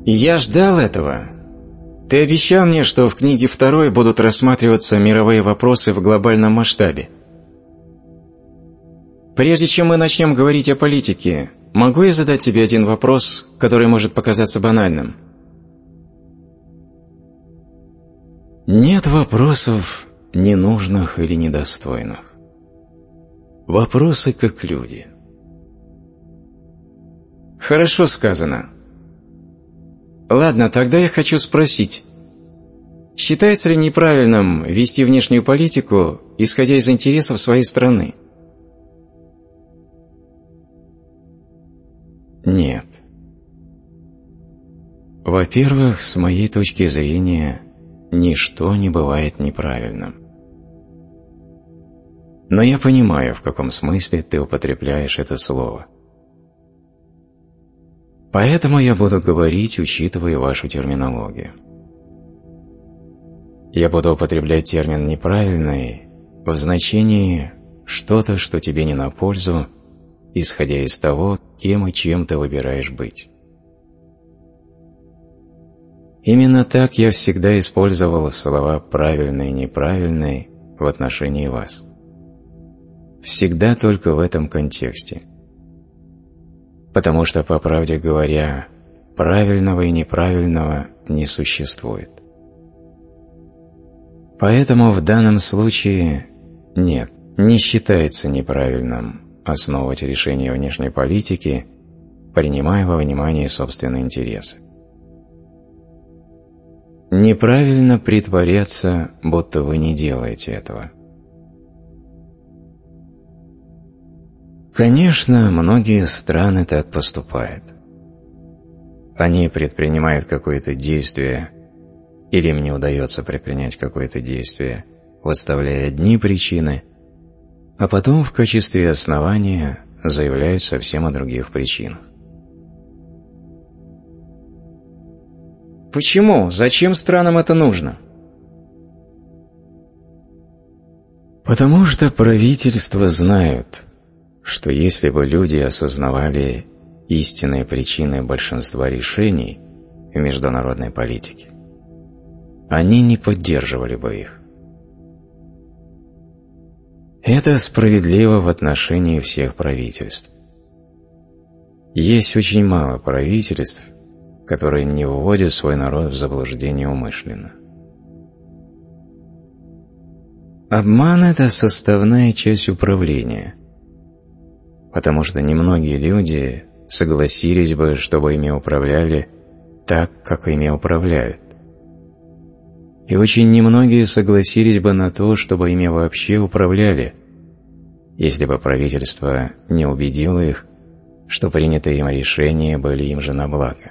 Я ждал этого. Ты обещал мне, что в книге 2 будут рассматриваться мировые вопросы в глобальном масштабе. Прежде чем мы начнем говорить о политике, могу я задать тебе один вопрос, который может показаться банальным? Нет вопросов ненужных или недостойных. Вопросы как люди. Хорошо сказано. Ладно, тогда я хочу спросить. Считается ли неправильным вести внешнюю политику, исходя из интересов своей страны? Нет. Во-первых, с моей точки зрения, ничто не бывает неправильным. Но я понимаю, в каком смысле ты употребляешь это слово. Поэтому я буду говорить, учитывая вашу терминологию. Я буду употреблять термин «неправильный» в значении «что-то, что тебе не на пользу», исходя из того, кем и чем ты выбираешь быть. Именно так я всегда использовал слова «правильный» и «неправильный» в отношении вас. Всегда только в этом контексте. Потому что, по правде говоря, правильного и неправильного не существует. Поэтому в данном случае нет, не считается неправильным основывать решение внешней политики, принимая во внимание собственные интересы. Неправильно притворяться, будто вы не делаете этого. Конечно, многие страны так поступают. Они предпринимают какое-то действие, или им не удается предпринять какое-то действие, выставляя одни причины, а потом в качестве основания заявляют совсем о других причинах. Почему? Зачем странам это нужно? Потому что правительства знают, что если бы люди осознавали истинные причины большинства решений в международной политике, они не поддерживали бы их. Это справедливо в отношении всех правительств. Есть очень мало правительств, которые не вводят свой народ в заблуждение умышленно. Обман – это составная часть управления, потому что немногие люди согласились бы, чтобы ими управляли так, как ими управляют. И очень немногие согласились бы на то, чтобы ими вообще управляли, если бы правительство не убедило их, что принятые им решения были им же на благо.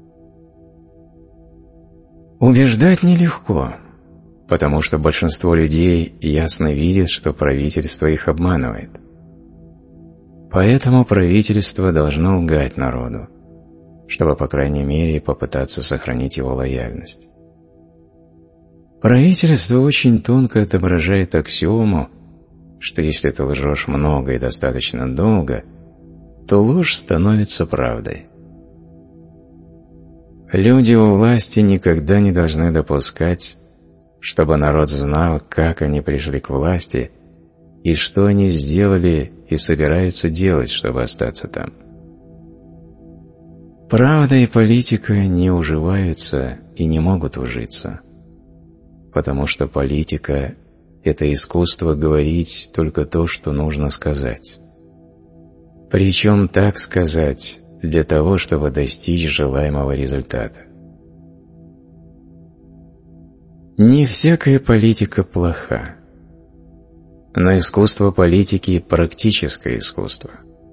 Убеждать нелегко, потому что большинство людей ясно видит, что правительство их обманывает. Поэтому правительство должно лгать народу, чтобы, по крайней мере, попытаться сохранить его лояльность. Правительство очень тонко отображает аксиому, что если ты лжешь много и достаточно долго, то ложь становится правдой. Люди у власти никогда не должны допускать, чтобы народ знал, как они пришли к власти и что они сделали и собираются делать, чтобы остаться там. Правда и политика не уживаются и не могут ужиться, потому что политика – это искусство говорить только то, что нужно сказать. Причем так сказать для того, чтобы достичь желаемого результата. Не всякая политика плоха, но искусство политики – практическое искусство.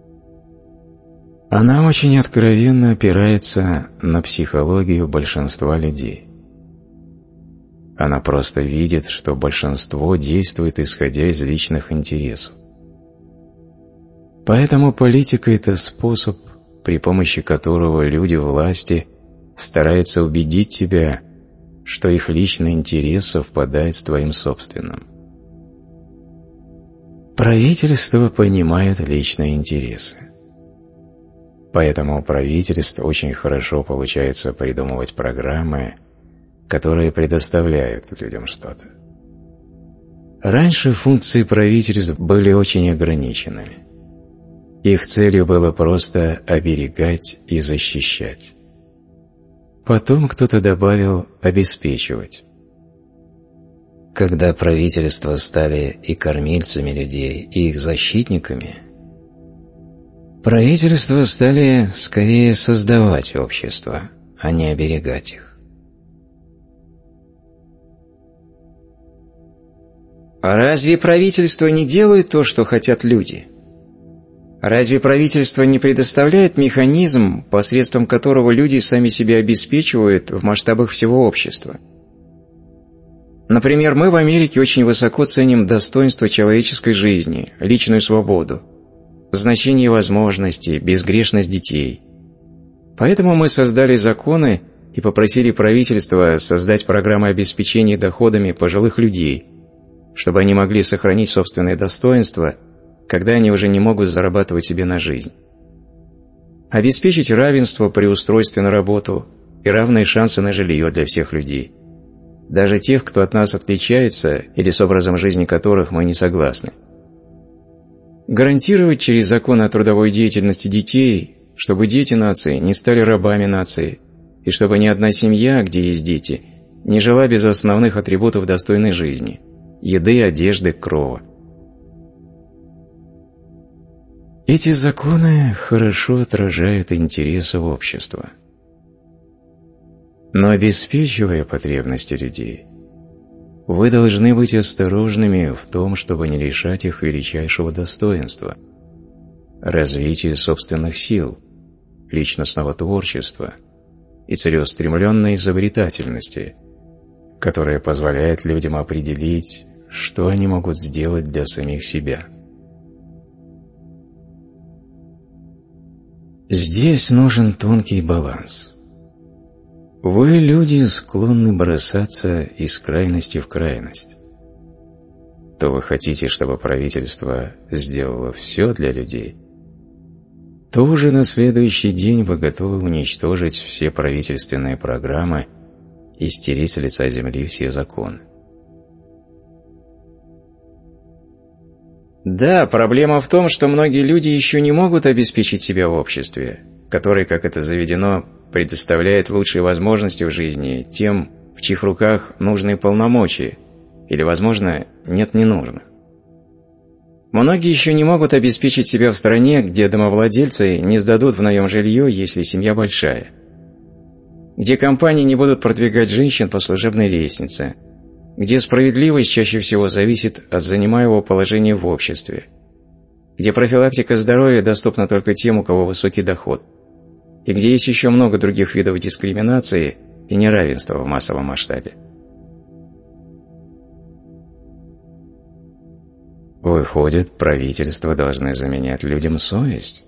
Она очень откровенно опирается на психологию большинства людей. Она просто видит, что большинство действует исходя из личных интересов. Поэтому политика – это способ, при помощи которого люди власти стараются убедить тебя, что их личный интерес совпадает с твоим собственным. Правительства понимают личные интересы. Поэтому у правительств очень хорошо получается придумывать программы, которые предоставляют людям что-то. Раньше функции правительств были очень ограниченными. Их целью было просто оберегать и защищать. Потом кто-то добавил «обеспечивать». Когда правительства стали и кормильцами людей, и их защитниками, правительства стали скорее создавать общество, а не оберегать их. А разве правительства не делают то, что хотят люди? Разве правительство не предоставляет механизм, посредством которого люди сами себя обеспечивают в масштабах всего общества? Например, мы в Америке очень высоко ценим достоинство человеческой жизни, личную свободу, значение возможностей, безгрешность детей. Поэтому мы создали законы и попросили правительство создать программы обеспечения доходами пожилых людей, чтобы они могли сохранить собственное достоинство, когда они уже не могут зарабатывать себе на жизнь. Обеспечить равенство при устройстве на работу и равные шансы на жилье для всех людей, даже тех, кто от нас отличается или с образом жизни которых мы не согласны. Гарантировать через закон о трудовой деятельности детей, чтобы дети нации не стали рабами нации, и чтобы ни одна семья, где есть дети, не жила без основных атрибутов достойной жизни – еды, одежды, крова. Эти законы хорошо отражают интересы общества. Но обеспечивая потребности людей, вы должны быть осторожными в том, чтобы не лишать их величайшего достоинства – развития собственных сил, личностного творчества и целеустремленной изобретательности, которая позволяет людям определить, что они могут сделать для самих себя. Здесь нужен тонкий баланс. Вы, люди, склонны бросаться из крайности в крайность. То вы хотите, чтобы правительство сделало все для людей, то уже на следующий день вы готовы уничтожить все правительственные программы и стереть с лица земли все законы. Да, проблема в том, что многие люди еще не могут обеспечить себя в обществе, которое, как это заведено, предоставляет лучшие возможности в жизни тем, в чьих руках нужные полномочия, или, возможно, нет, не нужно. Многие еще не могут обеспечить себя в стране, где домовладельцы не сдадут в наем жилье, если семья большая, где компании не будут продвигать женщин по служебной лестнице, где справедливость чаще всего зависит от занимаемого положения в обществе, где профилактика здоровья доступна только тем, у кого высокий доход, и где есть еще много других видов дискриминации и неравенства в массовом масштабе. Выходит, правительства должны заменять людям совесть?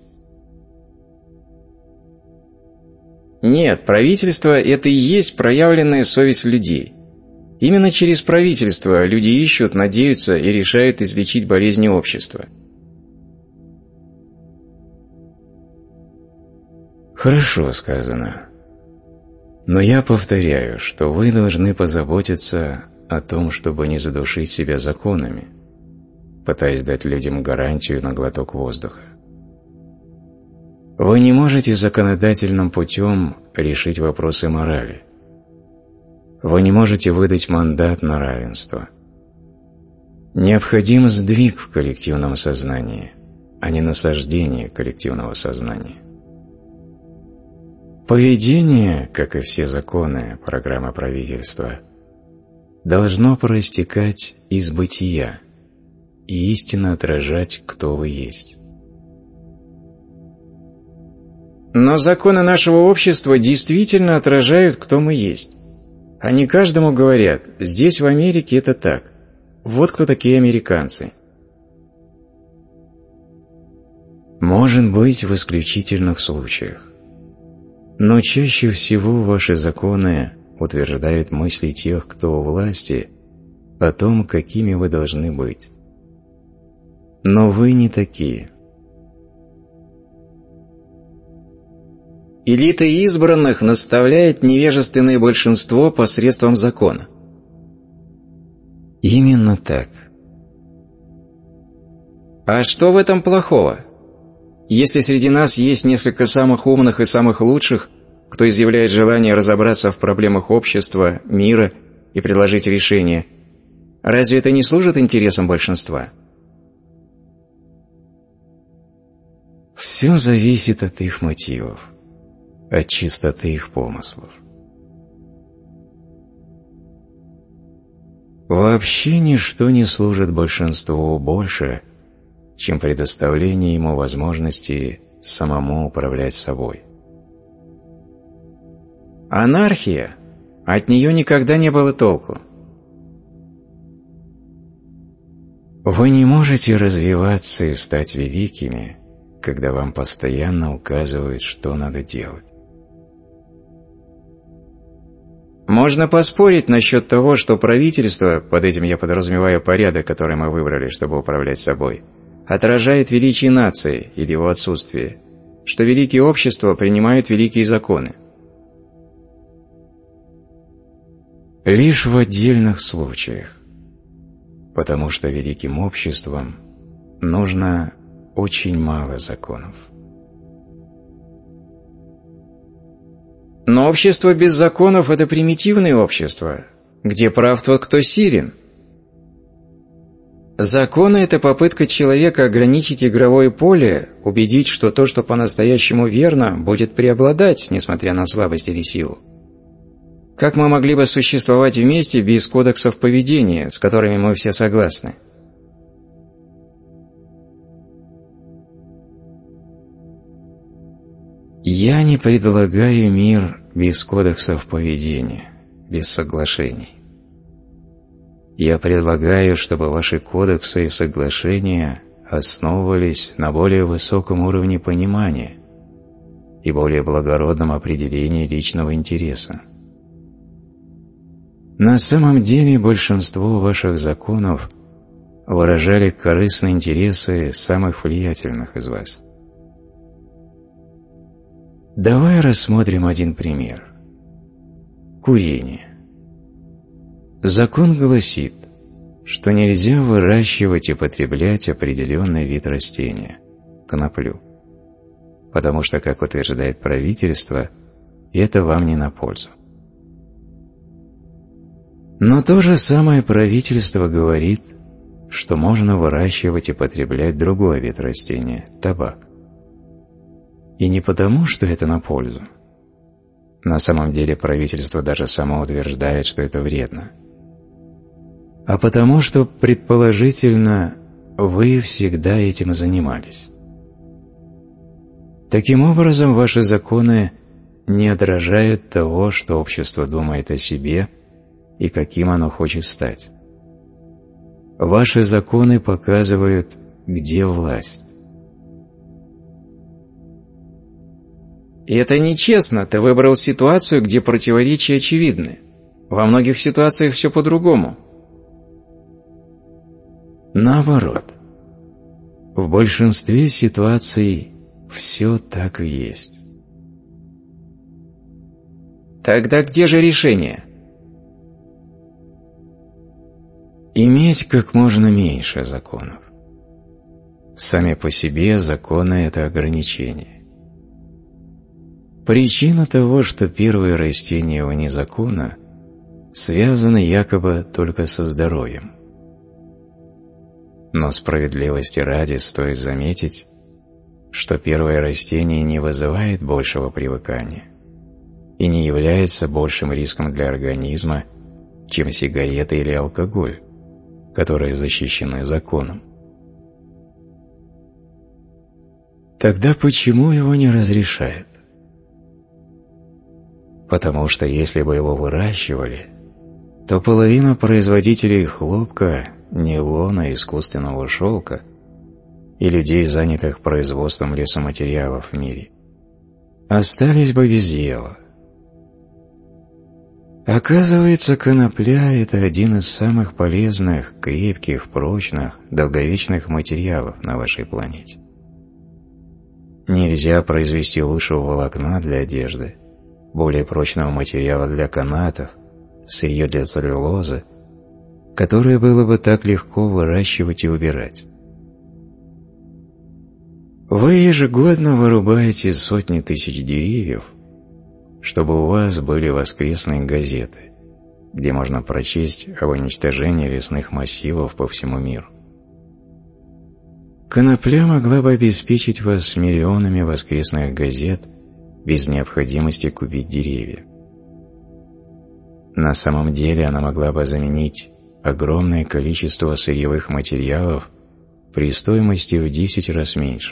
Нет, правительство – это и есть проявленная совесть людей. Именно через правительство люди ищут, надеются и решают излечить болезни общества. Хорошо сказано. Но я повторяю, что вы должны позаботиться о том, чтобы не задушить себя законами, пытаясь дать людям гарантию на глоток воздуха. Вы не можете законодательным путем решить вопросы морали. Вы не можете выдать мандат на равенство. Необходим сдвиг в коллективном сознании, а не насаждение коллективного сознания. Поведение, как и все законы программы правительства, должно проистекать из бытия и истинно отражать, кто вы есть. Но законы нашего общества действительно отражают, кто мы есть. Они каждому говорят: здесь в Америке это так. Вот кто такие американцы. Может быть, в исключительных случаях. Но чаще всего ваши законы утверждают мысли тех, кто у власти, о том, какими вы должны быть. Но вы не такие. Элита избранных наставляет невежественное большинство посредством закона. Именно так. А что в этом плохого? Если среди нас есть несколько самых умных и самых лучших, кто изъявляет желание разобраться в проблемах общества, мира и предложить решение, разве это не служит интересам большинства? Все зависит от их мотивов, от чистоты их помыслов. Вообще ничто не служит большинству больше, чем предоставление ему возможности самому управлять собой. Анархия, от нее никогда не было толку. Вы не можете развиваться и стать великими, когда вам постоянно указывают, что надо делать. Можно поспорить насчет того, что правительство, под этим я подразумеваю порядок, который мы выбрали, чтобы управлять собой, отражает величие нации или его отсутствие, что великие общества принимают великие законы. Лишь в отдельных случаях, потому что великим обществам нужно очень мало законов. Но общество без законов – это примитивное общество, где прав тот, кто силен. Законы – это попытка человека ограничить игровое поле, убедить, что то, что по-настоящему верно, будет преобладать, несмотря на слабость или силу. Как мы могли бы существовать вместе без кодексов поведения, с которыми мы все согласны? Я не предлагаю мир без кодексов поведения, без соглашений. Я предлагаю, чтобы ваши кодексы и соглашения основывались на более высоком уровне понимания и более благородном определении личного интереса. На самом деле большинство ваших законов выражали корыстные интересы самых влиятельных из вас. Давай рассмотрим один пример. Курение. Закон гласит, что нельзя выращивать и потреблять определенный вид растения – коноплю, потому что, как утверждает правительство, это вам не на пользу. Но то же самое правительство говорит, что можно выращивать и потреблять другой вид растения – табак. И не потому, что это на пользу. На самом деле правительство даже само утверждает, что это вредно. А потому, что, предположительно, вы всегда этим занимались. Таким образом, ваши законы не отражают того, что общество думает о себе и каким оно хочет стать. Ваши законы показывают, где власть. И это нечестно, ты выбрал ситуацию, где противоречия очевидны. Во многих ситуациях все по-другому. Наоборот. В большинстве ситуаций все так и есть. Тогда где же решение? Иметь как можно меньше законов. Сами по себе законы – это ограничения. Причина того, что первые растения вне закона, связаны якобы только со здоровьем. Но справедливости ради стоит заметить, что первое растение не вызывает большего привыкания и не является большим риском для организма, чем сигареты или алкоголь, которые защищены законом. Тогда почему его не разрешают? Потому что если бы его выращивали, то половина производителей хлопка, нейлона, искусственного шелка и людей, занятых производством лесоматериалов в мире, остались бы без дела. Оказывается, конопля – это один из самых полезных, крепких, прочных, долговечных материалов на вашей планете. нельзя произвести лучшего волокна для одежды, более прочного материала для канатов, сырье для целлюлозы, которое было бы так легко выращивать и убирать. Вы ежегодно вырубаете сотни тысяч деревьев, чтобы у вас были воскресные газеты, где можно прочесть об уничтожении лесных массивов по всему миру. Конопля могла бы обеспечить вас миллионами воскресных газет без необходимости купить деревья. На самом деле она могла бы заменить огромное количество сырьевых материалов при стоимости в 10 раз меньше.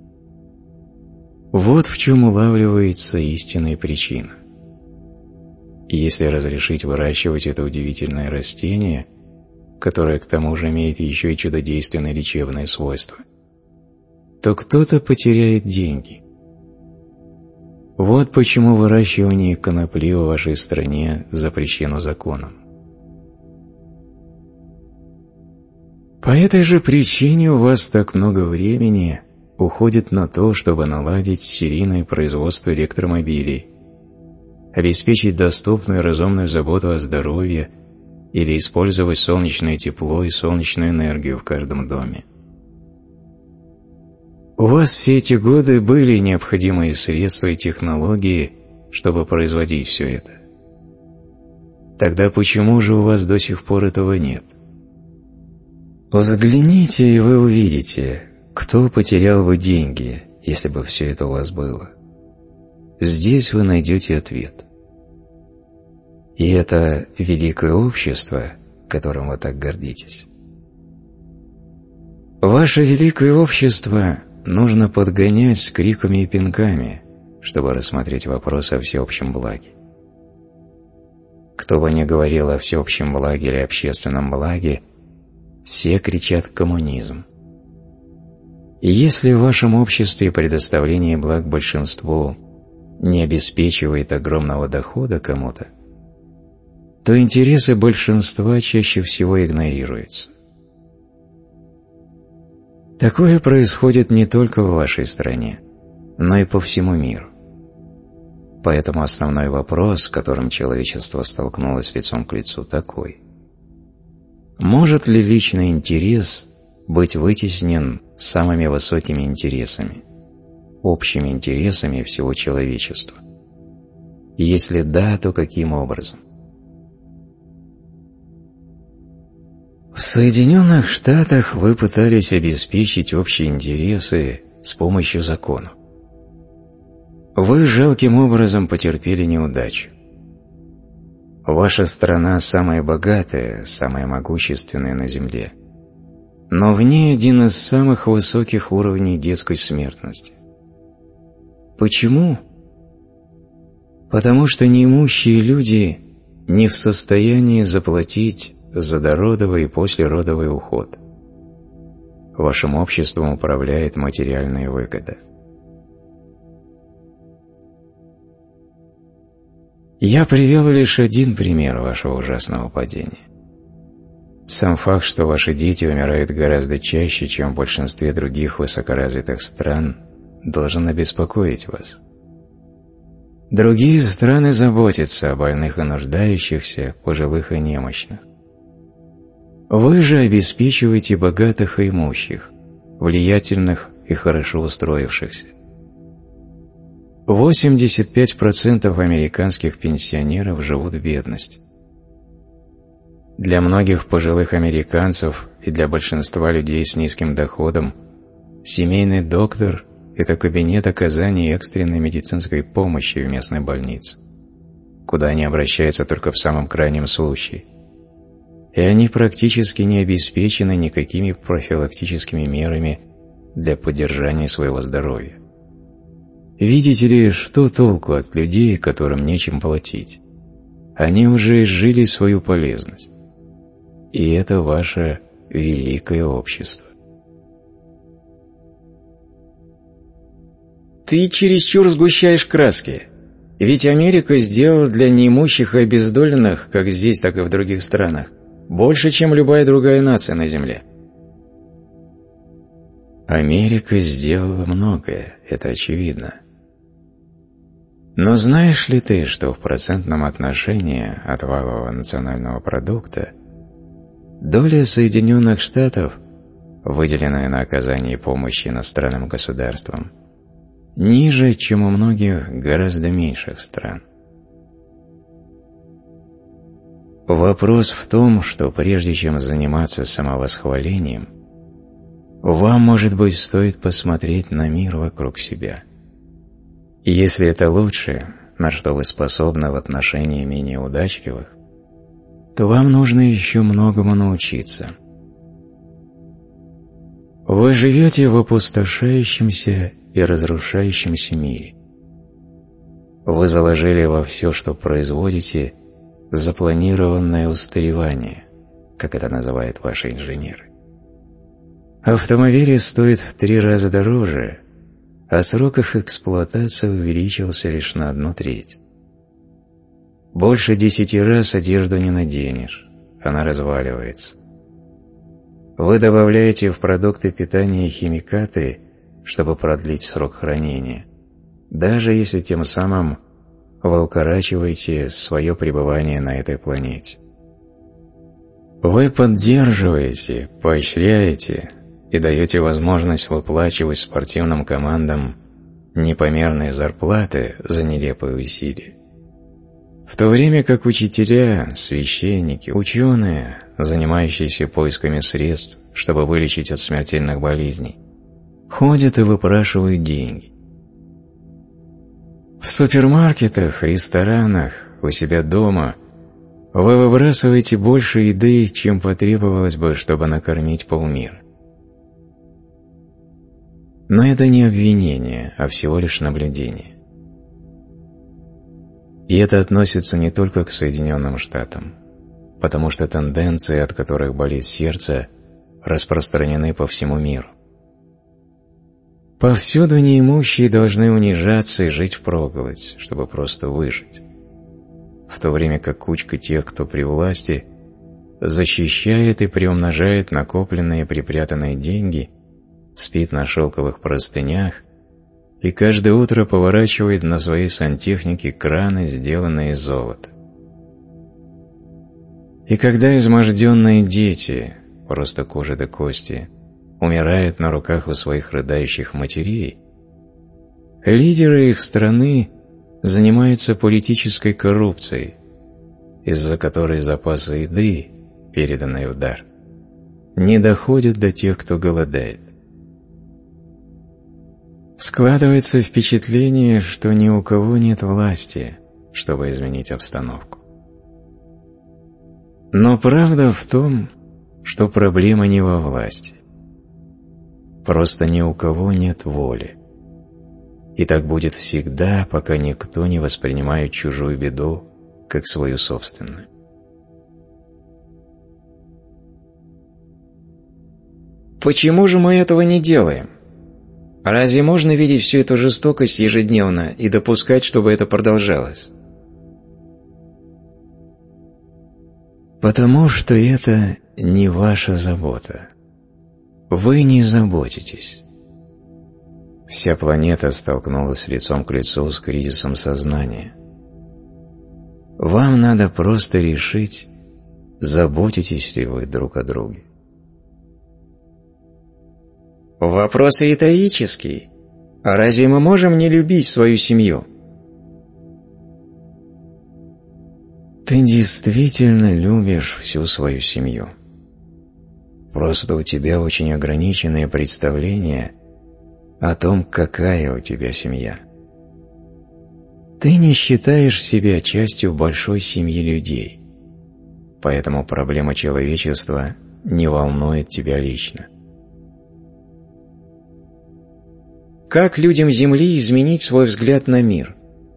Вот в чем улавливается истинная причина. И если разрешить выращивать это удивительное растение, которое к тому же имеет еще и чудодейственное лечебное свойство, то кто-то потеряет деньги. Вот почему выращивание конопли в вашей стране запрещено законом. По этой же причине у вас так много времени уходит на то, чтобы наладить серийное производство электромобилей, обеспечить доступную и разумную заботу о здоровье или использовать солнечное тепло и солнечную энергию в каждом доме. У вас все эти годы были необходимые средства и технологии, чтобы производить все это. Тогда почему же у вас до сих пор этого нет? Взгляните, и вы увидите, кто потерял бы деньги, если бы все это у вас было. Здесь вы найдете ответ. И это великое общество, которым вы так гордитесь. Ваше великое общество нужно подгонять с криками и пинками, чтобы рассмотреть вопрос о всеобщем благе. Кто бы ни говорил о всеобщем благе или общественном благе, все кричат «коммунизм». И если в вашем обществе предоставление благ большинству не обеспечивает огромного дохода кому-то, то интересы большинства чаще всего игнорируются. Такое происходит не только в вашей стране, но и по всему миру. Поэтому основной вопрос, с которым человечество столкнулось лицом к лицу, такой: может ли личный интерес быть вытеснен самыми высокими интересами, общими интересами всего человечества? И если да, то каким образом? В Соединенных Штатах вы пытались обеспечить общие интересы с помощью законов. Вы жалким образом потерпели неудачу. Ваша страна самая богатая, самая могущественная на Земле, но в ней один из самых высоких уровней детской смертности. Почему? Потому что неимущие люди не в состоянии заплатить за дородовый и послеродовый уход. Вашим обществом управляет материальная выгода. Я привел лишь один пример вашего ужасного падения. Сам факт, что ваши дети умирают гораздо чаще, чем в большинстве других высокоразвитых стран, должен обеспокоить вас. Другие страны заботятся о больных и нуждающихся, пожилых и немощных. Вы же обеспечиваете богатых и имущих, влиятельных и хорошо устроившихся. 85% американских пенсионеров живут в бедности. Для многих пожилых американцев и для большинства людей с низким доходом семейный доктор – это кабинет оказания экстренной медицинской помощи в местной больнице, куда они обращаются только в самом крайнем случае. И они практически не обеспечены никакими профилактическими мерами для поддержания своего здоровья. Видите ли, что толку от людей, которым нечем платить? Они уже изжили свою полезность. И это ваше великое общество. Ты чересчур сгущаешь краски. Ведь Америка сделала для неимущих и обездоленных, как здесь, так и в других странах, больше, чем любая другая нация на Земле. Америка сделала многое, это очевидно. Но знаешь ли ты, что в процентном отношении от валового национального продукта доля Соединенных Штатов, выделенная на оказание помощи иностранным государствам, ниже, чем у многих гораздо меньших стран? Вопрос в том, что прежде чем заниматься самовосхвалением, вам, может быть, стоит посмотреть на мир вокруг себя. И если это лучшее, на что вы способны в отношении менее удачливых, то вам нужно еще многому научиться. Вы живете в опустошающемся и разрушающемся мире. Вы заложили во все, что производите, запланированное устаревание, как это называют ваши инженеры. Автомобили стоят в 3 раза дороже, а срок их эксплуатации увеличился лишь на 1/3. Больше 10 раз одежду не наденешь, она разваливается. Вы добавляете в продукты питания химикаты, чтобы продлить срок хранения, даже если тем самым вы укорачиваете свое пребывание на этой планете. Вы поддерживаете, поощряете и даете возможность выплачивать спортивным командам непомерные зарплаты за нелепые усилия, в то время как учителя, священники, ученые, занимающиеся поисками средств, чтобы вылечить от смертельных болезней, ходят и выпрашивают деньги. В супермаркетах, ресторанах, у себя дома вы выбрасываете больше еды, чем потребовалось бы, чтобы накормить полмира. Но это не обвинение, а всего лишь наблюдение. И это относится не только к Соединенным Штатам, потому что тенденции, от которых болит сердце, распространены по всему миру. Повсюду неимущие должны унижаться и жить впроголодь, чтобы просто выжить, в то время как кучка тех, кто при власти, защищает и приумножает накопленные и припрятанные деньги, спит на шелковых простынях и каждое утро поворачивает на своей сантехнике краны, сделанные из золота. И когда изможденные дети, просто кожа до кости, умирают на руках у своих рыдающих матерей, лидеры их страны занимаются политической коррупцией, из-за которой запасы еды, переданные в дар, не доходят до тех, кто голодает. Складывается впечатление, что ни у кого нет власти, чтобы изменить обстановку. Но правда в том, что проблема не во власти. Просто ни у кого нет воли. И так будет всегда, пока никто не воспринимает чужую беду как свою собственную. Почему же мы этого не делаем? Разве можно видеть всю эту жестокость ежедневно и допускать, чтобы это продолжалось? Потому что это не ваша забота. Вы не заботитесь. Вся планета столкнулась лицом к лицу с кризисом сознания. Вам надо просто решить, заботитесь ли вы друг о друге. Вопрос риторический. А разве мы можем не любить свою семью? Ты действительно любишь всю свою семью. Просто у тебя очень ограниченное представление о том, какая у тебя семья. Ты не считаешь себя частью большой семьи людей, поэтому проблема человечества не волнует тебя лично. Как людям Земли изменить свой взгляд на мир?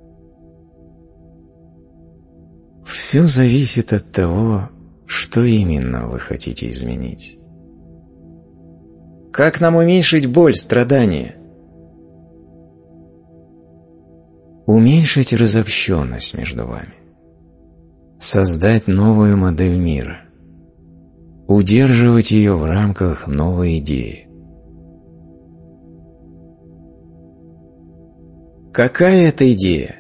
Все зависит от того, что именно вы хотите изменить. Как нам уменьшить боль, страдания? Уменьшить разобщенность между вами. Создать новую модель мира. Удерживать ее в рамках новой идеи. Какая это идея?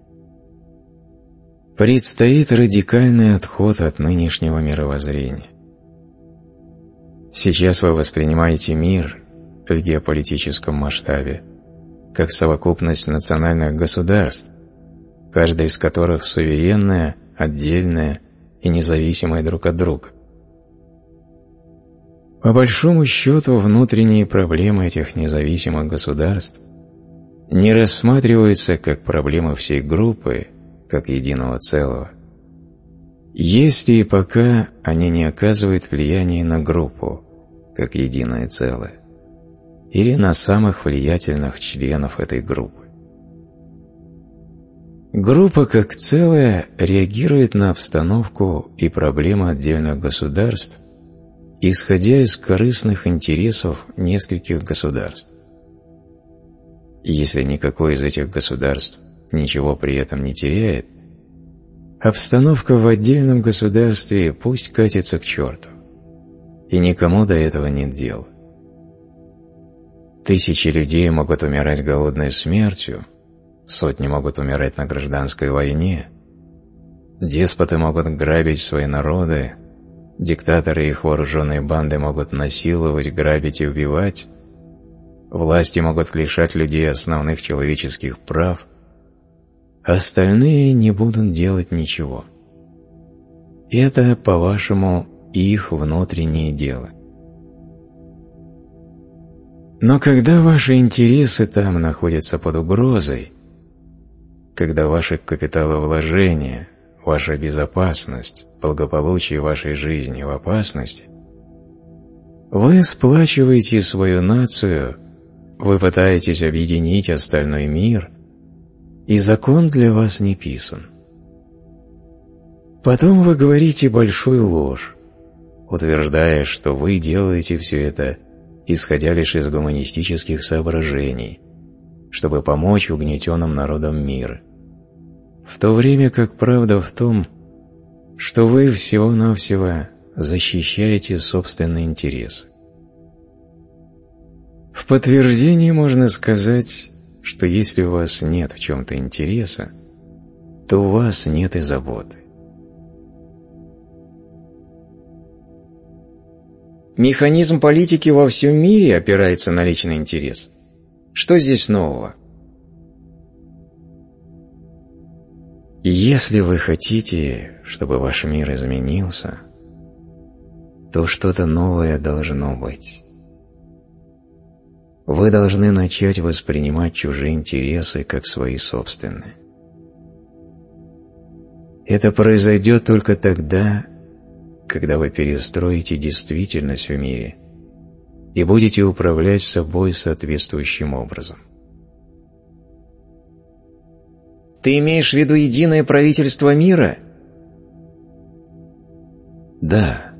Предстоит радикальный отход от нынешнего мировоззрения. Сейчас вы воспринимаете мир в геополитическом масштабе как совокупность национальных государств, каждая из которых суверенная, отдельная и независимая друг от друга. По большому счету, внутренние проблемы этих независимых государств не рассматриваются как проблемы всей группы, как единого целого, если и пока они не оказывают влияния на группу, как единое целое, или на самых влиятельных членов этой группы. Группа как целое реагирует на обстановку и проблемы отдельных государств, исходя из корыстных интересов нескольких государств. И если никакое из этих государств ничего при этом не теряет, обстановка в отдельном государстве пусть катится к черту, и никому до этого нет дела. Тысячи людей могут умирать голодной смертью, сотни могут умирать на гражданской войне, деспоты могут грабить свои народы, диктаторы и их вооруженные банды могут насиловать, грабить и убивать, власти могут лишать людей основных человеческих прав, а остальные не будут делать ничего. Это, по-вашему, их внутреннее дело. Но когда ваши интересы там находятся под угрозой, когда ваши капиталовложения, ваша безопасность, благополучие вашей жизни в опасности, вы сплачиваете свою нацию, вы пытаетесь объединить остальной мир, и закон для вас не писан. Потом вы говорите большую ложь, утверждая, что вы делаете все это, исходя лишь из гуманистических соображений, чтобы помочь угнетенным народам мира, в то время как правда в том, что вы всего-навсего защищаете собственные интересы. В подтверждение можно сказать, что если у вас нет в чем-то интереса, то у вас нет и заботы. Механизм политики во всем мире опирается на личный интерес. Что здесь нового? Если вы хотите, чтобы ваш мир изменился, то что-то новое должно быть. Вы должны начать воспринимать чужие интересы как свои собственные. Это произойдет только тогда, когда вы перестроите действительность в мире и будете управлять собой соответствующим образом. Ты имеешь в виду единое правительство мира? Да.